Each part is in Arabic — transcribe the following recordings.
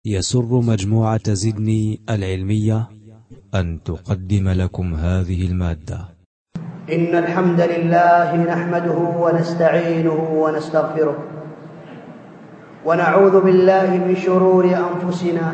يسر مجموعة زدني العلمية أن تقدم لكم هذه المادة. إن الحمد لله نحمده ونستعينه ونستغفره ونعوذ بالله من شرور أنفسنا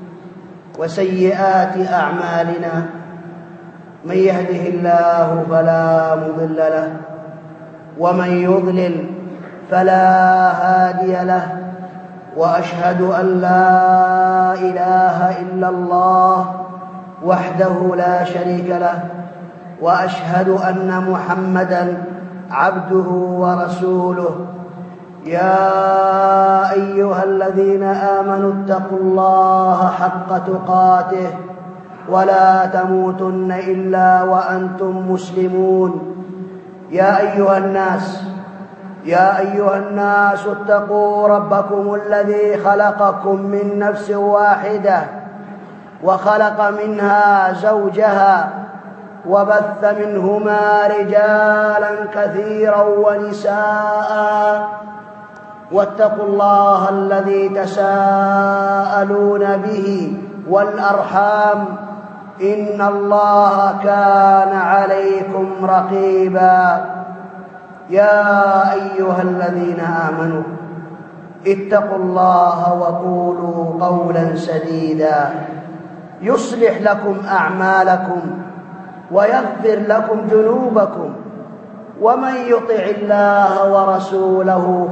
وسيئات أعمالنا. من يهده الله فلا مضل له ومن يضلل فلا هادي له، وأشهد أن لا إله إلا الله وحده لا شريك له، وأشهد أن محمدًا عبده ورسوله. يا أيها الذين آمنوا اتقوا الله حق تقاته ولا تموتن إلا وأنتم مسلمون. يا أيها الناس اتقوا ربكم الذي خلقكم من نفس واحدة وخلق منها زوجها وبث منهما رجالا كثيرا ونساء، واتقوا الله الذي تساءلون به والأرحام، إن الله كان عليكم رقيبا. يا أيها الذين آمنوا اتقوا الله وقولوا قولا سديدا يصلح لكم أعمالكم ويغفر لكم ذنوبكم، ومن يطع الله ورسوله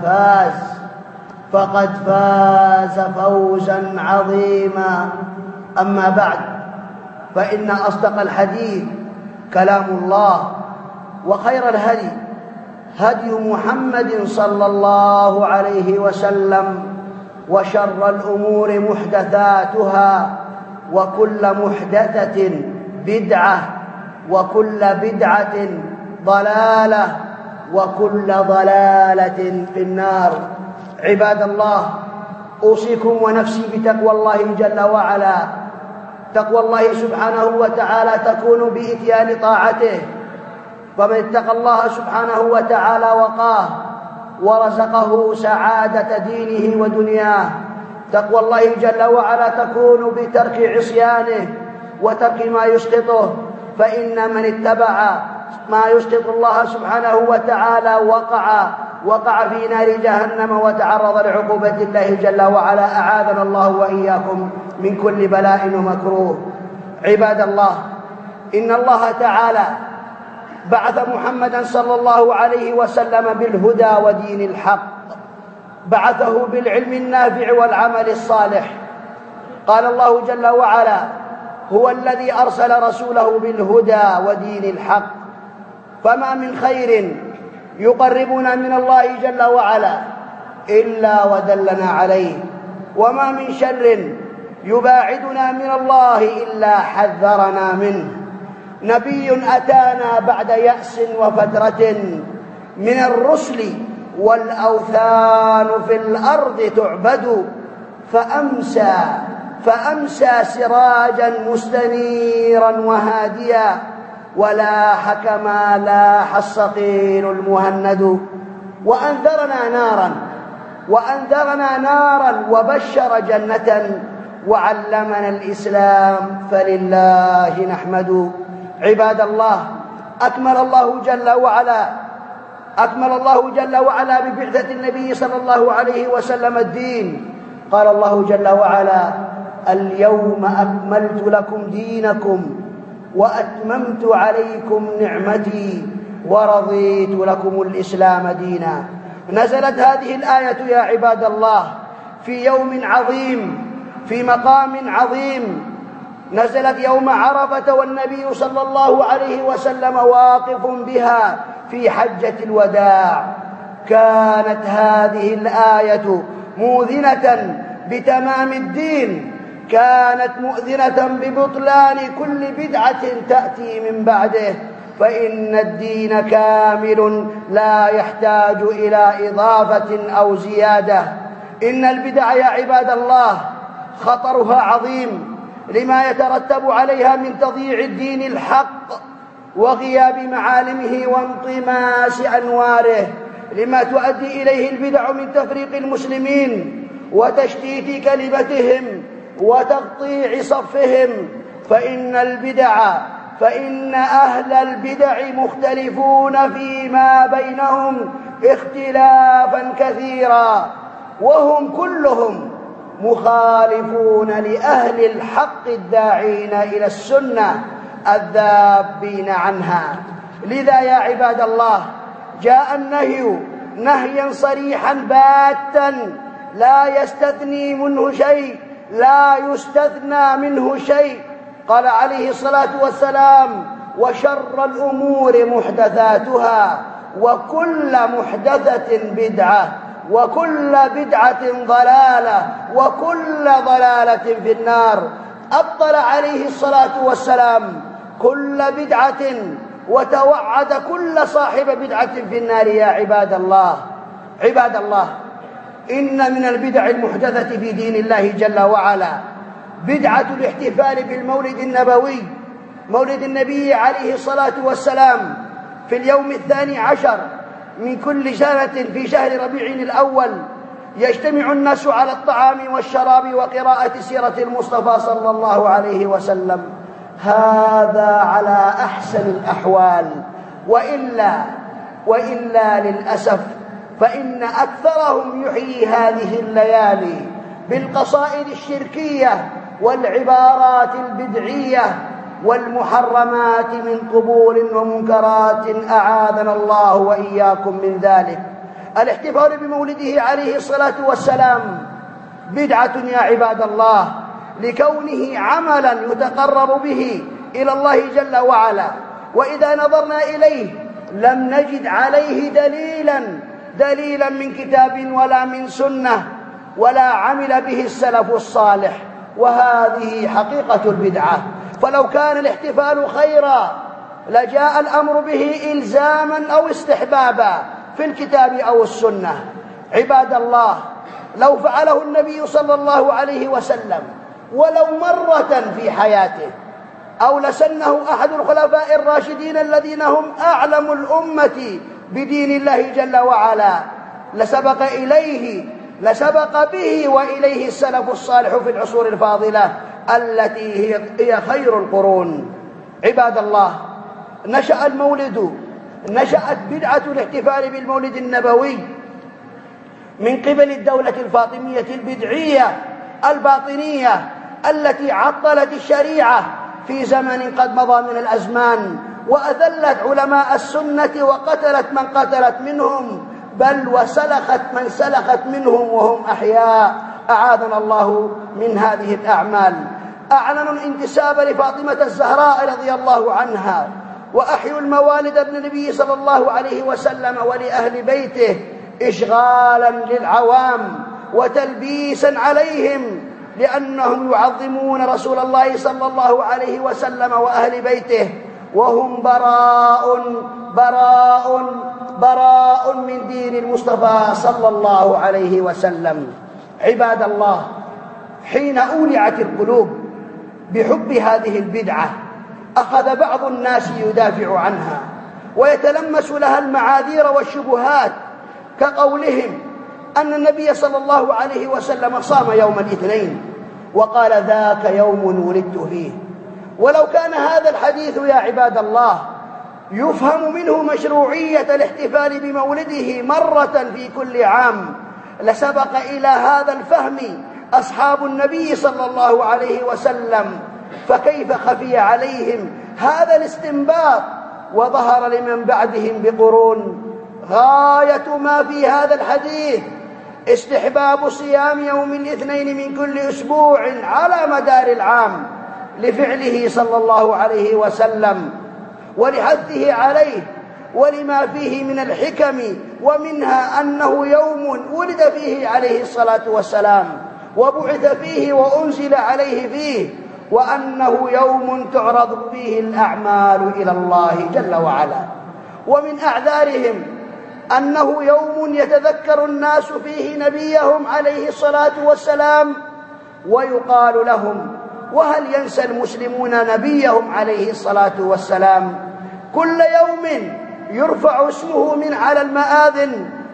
فقد فاز فوزا عظيما. أما بعد، فإن أصدق الحديث كلام الله، وخير الهدي هدي محمد صلى الله عليه وسلم، وشر الأمور محدثاتها، وكل محدثة بدعة، وكل بدعة ضلالة، وكل ضلالة في النار. عباد الله، أوصيكم ونفسي بتقوى الله جل وعلا. تقوى الله سبحانه وتعالى تكون بإتيان طاعته، فمن اتقى الله سبحانه وتعالى وقاه ورزقه سعادة دينه ودنياه. تقوى الله جل وعلا تكون بترك عصيانه وترك ما يسقطه، فإن من اتبع ما يسقط الله سبحانه وتعالى وقع في نار جهنم وتعرض لعقوبة الله جل وعلا. أعاذنا الله وإياكم من كل بلاء ومكروه. عباد الله، إن الله تعالى بعث محمدا صلى الله عليه وسلم بالهدى ودين الحق، بعثه بالعلم النافع والعمل الصالح. قال الله جل وعلا: هو الذي أرسل رسوله بالهدى ودين الحق. فما من خير يقربنا من الله جل وعلا إلا ودلنا عليه، وما من شر يباعدنا من الله إلا حذرنا منه. نبي أتانا بعد يأس وفترة من الرسل، والأوثان في الأرض تعبد، فأمسى سراجا مستنيرا وهاديا، ولاح كما لاح الصقيل المهند. وأنذرنا نارا وبشر جنة، وعلمنا الإسلام، فلله نحمد. عباد الله، أكمل الله جل وعلا ببعثة النبي صلى الله عليه وسلم الدين. قال الله جل وعلا: اليوم أكملت لكم دينكم وأتممت عليكم نعمتي ورضيت لكم الإسلام دينا. نزلت هذه الآية يا عباد الله في يوم عظيم، في مقام عظيم. نزلت يوم عرفة، والنبي صلى الله عليه وسلم واقف بها في حجة الوداع. كانت هذه الآية مؤذنة بتمام الدين، كانت مؤذنة ببطلان كل بدعة تأتي من بعده، فإن الدين كامل لا يحتاج إلى إضافة أو زيادة. إن البدع يا عباد الله خطرها عظيم، لما يترتب عليها من تضييع الدين الحق وغياب معالمه وانطماس أنواره، لما تؤدي إليه البدع من تفريق المسلمين وتشتيت كلمتهم وتقطيع صفهم، فإن أهل البدع مختلفون فيما بينهم اختلافا كثيرا، وهم كلهم مخالفون لأهل الحق الداعين إلى السنة الذابين عنها. لذا يا عباد الله جاء النهي نهيا صريحا باتا لا يستثني منه شيء. قال عليه الصلاة والسلام: وشر الأمور محدثاتها وكل محدثة بدعة وكل بدعة ضلالة وكل ضلالة في النار. أبطل عليه الصلاة والسلام كل بدعة وتوعد كل صاحب بدعة في النار. يا عباد الله، إن من البدع المحدثة في دين الله جل وعلا بدعة الاحتفال بالمولد النبوي، مولد النبي عليه الصلاة والسلام في اليوم 12 من كل سنة في شهر ربيع الأول. يجتمع الناس على الطعام والشراب وقراءة سيرة المصطفى صلى الله عليه وسلم. هذا على أحسن الأحوال، وإلا للأسف فإن أكثرهم يحيي هذه الليالي بالقصائد الشركية والعبارات البدعية والمحرمات من قبول ومنكرات، أعاذنا الله وإياكم من ذلك. الاحتفال بمولده عليه الصلاة والسلام بدعة يا عباد الله، لكونه عملا يتقرب به إلى الله جل وعلا، وإذا نظرنا إليه لم نجد عليه دليلا من كتاب ولا من سنة ولا عمل به السلف الصالح، وهذه حقيقة البدعة. فلو كان الاحتفال خيرا لجاء الأمر به إلزاما أو استحبابا في الكتاب أو السنة. عباد الله، لو فعله النبي صلى الله عليه وسلم ولو مرة في حياته، أو لسنه أحد الخلفاء الراشدين الذين هم أعلم الأمة بدين الله جل وعلا، لسبق به وإليه السلف الصالح في العصور الفاضلة التي هي خير القرون. عباد الله، نشأت بدعة الاحتفال بالمولد النبوي من قبل الدولة الفاطمية البدعية الباطنية التي عطلت الشريعة في زمن قد مضى من الأزمان، وأذلت علماء السنة وقتلت من قتلت منهم، بل وسلخت من سلخت منهم وهم أحياء، أعاذنا الله من هذه الأعمال. أعلنوا الانتساب لفاطمة الزهراء رضي الله عنها، وأحيوا الموالد ابن النبي صلى الله عليه وسلم ولأهل بيته إشغالا للعوام وتلبيسا عليهم، لأنهم يعظمون رسول الله صلى الله عليه وسلم وأهل بيته، وهم براء من دين المصطفى صلى الله عليه وسلم. عباد الله، حين أولعت القلوب بحب هذه البدعة أخذ بعض الناس يدافع عنها ويتلمس لها المعاذير والشبهات، كقولهم أن النبي صلى الله عليه وسلم صام يوم الاثنين وقال: ذاك يوم ولدت فيه. ولو كان هذا الحديث يا عباد الله يفهم منه مشروعية الاحتفال بمولده مرة في كل عام، لسبق إلى هذا الفهم أصحاب النبي صلى الله عليه وسلم، فكيف خفي عليهم هذا الاستنباط وظهر لمن بعدهم بقرون؟ غاية ما في هذا الحديث استحباب صيام يوم الاثنين من كل أسبوع على مدار العام لفعله صلى الله عليه وسلم ولحثه عليه، ولما فيه من الحكم، ومنها أنه يوم ولد فيه عليه الصلاة والسلام وبعث فيه وأنزل عليه فيه، وأنه يوم تعرض فيه الأعمال إلى الله جل وعلا. ومن أعذارهم أنه يوم يتذكر الناس فيه نبيهم عليه الصلاة والسلام، ويقال لهم: وهل ينسى المسلمون نبيهم عليه الصلاة والسلام؟ كل يوم يرفع اسمه من على المآذن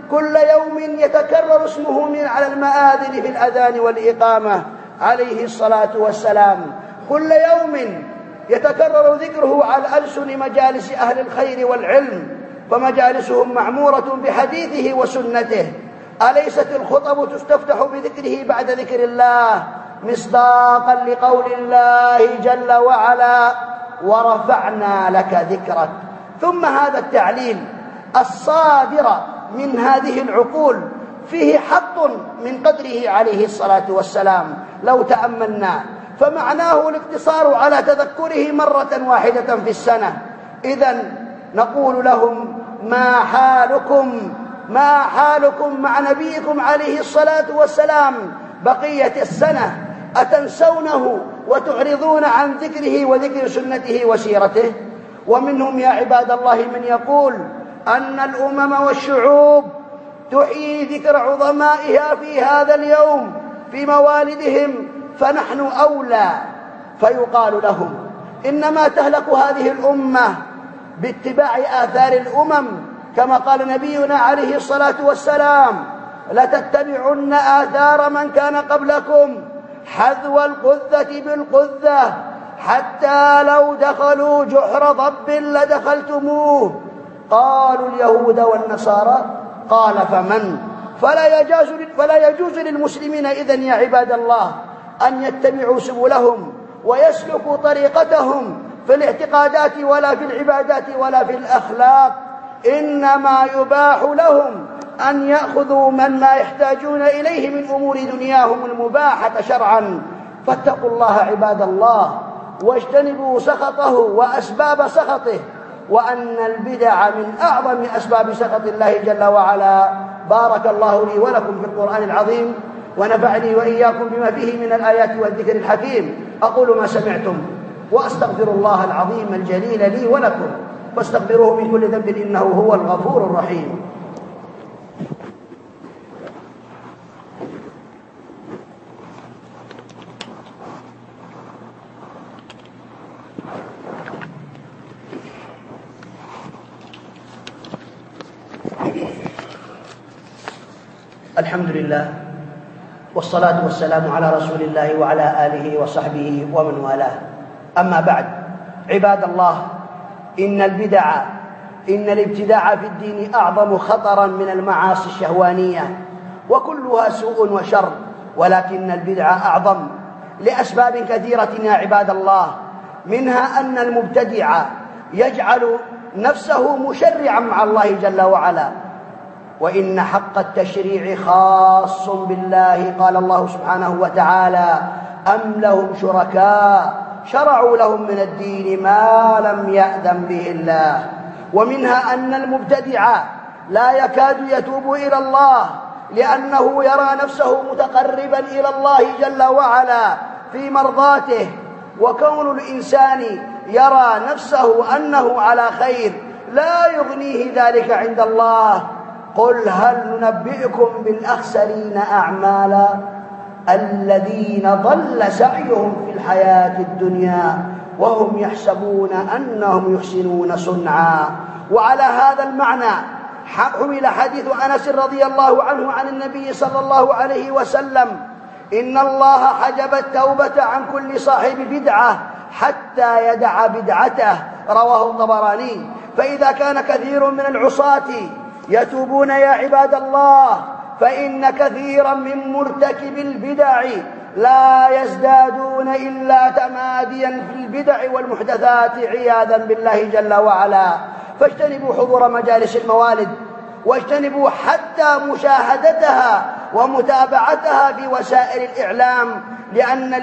كل يوم يتكرر اسمه على المآذن في الأذان والإقامة عليه الصلاة والسلام، كل يوم يتكرر ذكره على ألسن مجالس أهل الخير والعلم، فمجالسهم معمورة بحديثه وسنته. أليست الخطب تستفتح بذكره بعد ذكر الله، مصداقا لقول الله جل وعلا: ورفعنا لك ذكرك. ثم هذا التعليل الصادر من هذه العقول فيه حق من قدره عليه الصلاة والسلام لو تأملنا، فمعناه الاقتصار على تذكره مرة واحدة في السنة. إذن نقول لهم: ما حالكم مع نبيكم عليه الصلاة والسلام بقية السنة؟ أتنسونه وتعرضون عن ذكره وذكر سنته وسيرته؟ ومنهم يا عباد الله من يقول أن الأمم والشعوب تحيي ذكر عظمائها في هذا اليوم في موالدهم، فنحن أولى. فيقال لهم: إنما تهلك هذه الأمة باتباع آثار الأمم، كما قال نبينا عليه الصلاة والسلام: لتتبعن آثار من كان قبلكم حذو القذة بالقذة، حتى لو دخلوا جحر ضب لدخلتموه. قالوا: اليهود والنصارى. قال: فمن؟ فلا يجوز للمسلمين إذن يا عباد الله أن يتبعوا سبلهم ويسلكوا طريقتهم في الاعتقادات ولا في العبادات ولا في الأخلاق، إنما يباح لهم أن يأخذوا ما يحتاجون إليه من أمور دنياهم المباحة شرعا. فاتقوا الله عباد الله، واجتنبوا سخطه وأسباب سخطه، وأن البدع من أعظم أسباب سخط الله جل وعلا. بارك الله لي ولكم في القرآن العظيم، ونفعني وإياكم بما فيه من الآيات والذكر الحكيم. أقول ما سمعتم وأستغفر الله العظيم الجليل لي ولكم، فاستغفروه من كل ذنب إنه هو الغفور الرحيم. الحمد لله، والصلاة والسلام على رسول الله وعلى آله وصحبه ومن والاه. أما بعد، عباد الله، إن الابتداع في الدين أعظم خطرا من المعاصي الشهوانية، وكلها سوء وشر، ولكن البدع أعظم لأسباب كثيرة يا عباد الله. منها أن المبتدع يجعل نفسه مشرعا مع الله جل وعلا، وإن حق التشريع خاص بالله. قال الله سبحانه وتعالى: أم لهم شركاء شرعوا لهم من الدين ما لم يأذن به الله. ومنها أن المبتدع لا يكاد يتوب إلى الله، لأنه يرى نفسه متقربا إلى الله جل وعلا في مرضاته، وكون الإنسان يرى نفسه أنه على خير لا يغنيه ذلك عند الله. قل هل ننبئكم بالأخسرين أعمالا الذين ضل سعيهم في الحياة الدنيا وهم يحسبون أنهم يحسنون صنعا. وعلى هذا المعنى حمل حديث أنس رضي الله عنه عن النبي صلى الله عليه وسلم: إن الله حجب التوبة عن كل صاحب بدعة حتى يدع بدعته، رواه الطبراني. فإذا كان كثير من العصاة يتوبون يا عباد الله، فإن كثيرا من مرتكب البدع لا يزدادون إلا تماديا في البدع والمحدثات عياذا بالله جل وعلا. فاجتنبوا حضور مجالس الموالد، واجتنبوا حتى مشاهدتها ومتابعتها في وسائل الإعلام، لأن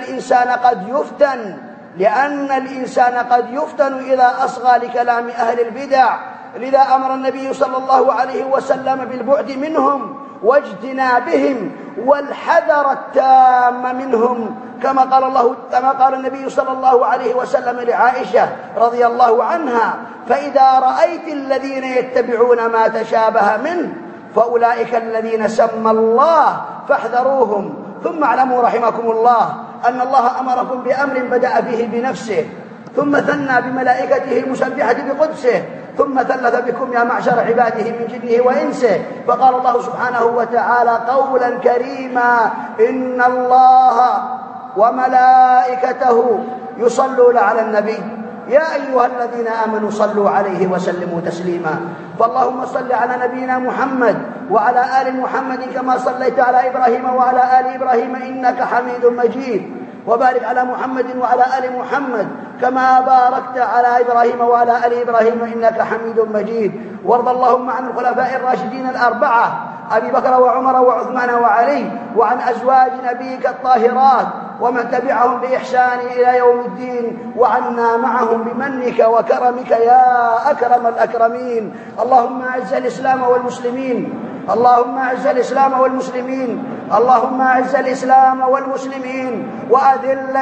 الإنسان قد يفتن إذا أصغى لكلام أهل البدع. لذا أمر النبي صلى الله عليه وسلم بالبعد منهم واجتنابهم والحذر التام منهم، كما قال النبي صلى الله عليه وسلم لعائشة رضي الله عنها: فإذا رأيت الذين يتبعون ما تشابه منه فأولئك الذين سمى الله فاحذروهم. ثم اعلموا رحمكم الله أن الله أمركم بأمر بدأ فيه بنفسه، ثم ثنى بملائكته المسبحة بقدسه، ثم ثلث بكم يا معشر عباده من جنه وإنسه. فقال الله سبحانه وتعالى قولا كريما: إن الله وملائكته يصلون على النبي يا أيها الذين آمنوا صلوا عليه وسلموا تسليما. فاللهم صل على نبينا محمد وعلى آل محمد كما صليت على إبراهيم وعلى آل إبراهيم إنك حميد مجيد، وبارك على محمد وعلى آل محمد كما باركت على إبراهيم وعلى آل إبراهيم إنك حميد مجيد. وارض اللهم عن الخلفاء الراشدين الأربعة أبي بكر وعمر وعثمان وعلي، وعن أزواج نبيك الطاهرات ومن تبعهم بإحسان إلى يوم الدين، وعنا معهم بمنك وكرمك يا أكرم الأكرمين. اللهم أعز الإسلام والمسلمين، اللهم أعز الإسلام والمسلمين، اللهم أعز الإسلام والمسلمين، وأذل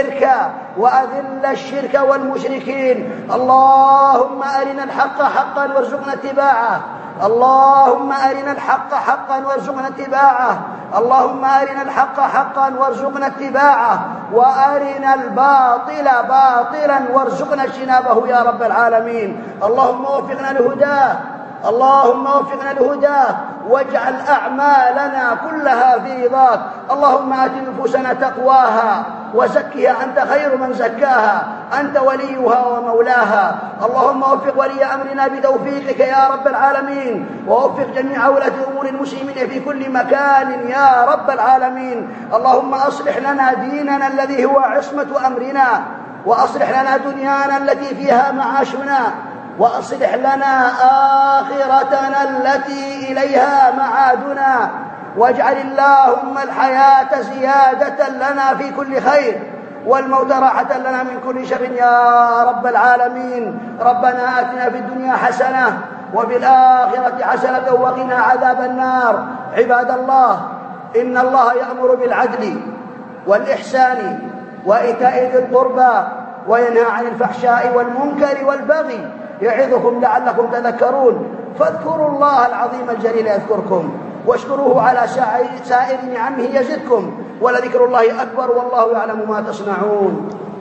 الشرك والمشركين. اللهم أرنا الحق حقا وارزقنا اتباعه، اللهم أرنا الحق حقا وارزقنا اتباعه، اللهم أرنا الحق حقا وارزقنا اتباعه، وأرنا الباطل باطلا وارزقنا اجتنابه يا رب العالمين. اللهم وفقنا لهداه، اللهم وفقنا لهداه، واجعل أعمالنا كلها في رضاك. اللهم آت نفوسنا تقواها وزكها أنت خير من زكاها، أنت وليها ومولاها. اللهم وفق ولي أمرنا بتوفيقك يا رب العالمين، ووفق جميع ولاة أمور المسلمين في كل مكان يا رب العالمين. اللهم أصلح لنا ديننا الذي هو عصمة أمرنا، وأصلح لنا دنيانا التي فيها معاشنا، وأصلح لنا آخرتنا التي إليها معادنا، واجعل اللهم الحياة زيادة لنا في كل خير، والموت راحة لنا من كل شر يا رب العالمين. ربنا آتنا في الدنيا حسنة وفي الآخرة حسنة وقنا عذاب النار. عباد الله، إن الله يأمر بالعدل والإحسان وإيتاء ذي القربى وينهى عن الفحشاء والمنكر والبغي يعظكم لعلكم تذكرون. فاذكروا الله العظيم الجليل يذكركم، واشكروه على سائر نعمه يزدكم، ولذكر الله أكبر والله يعلم ما تصنعون.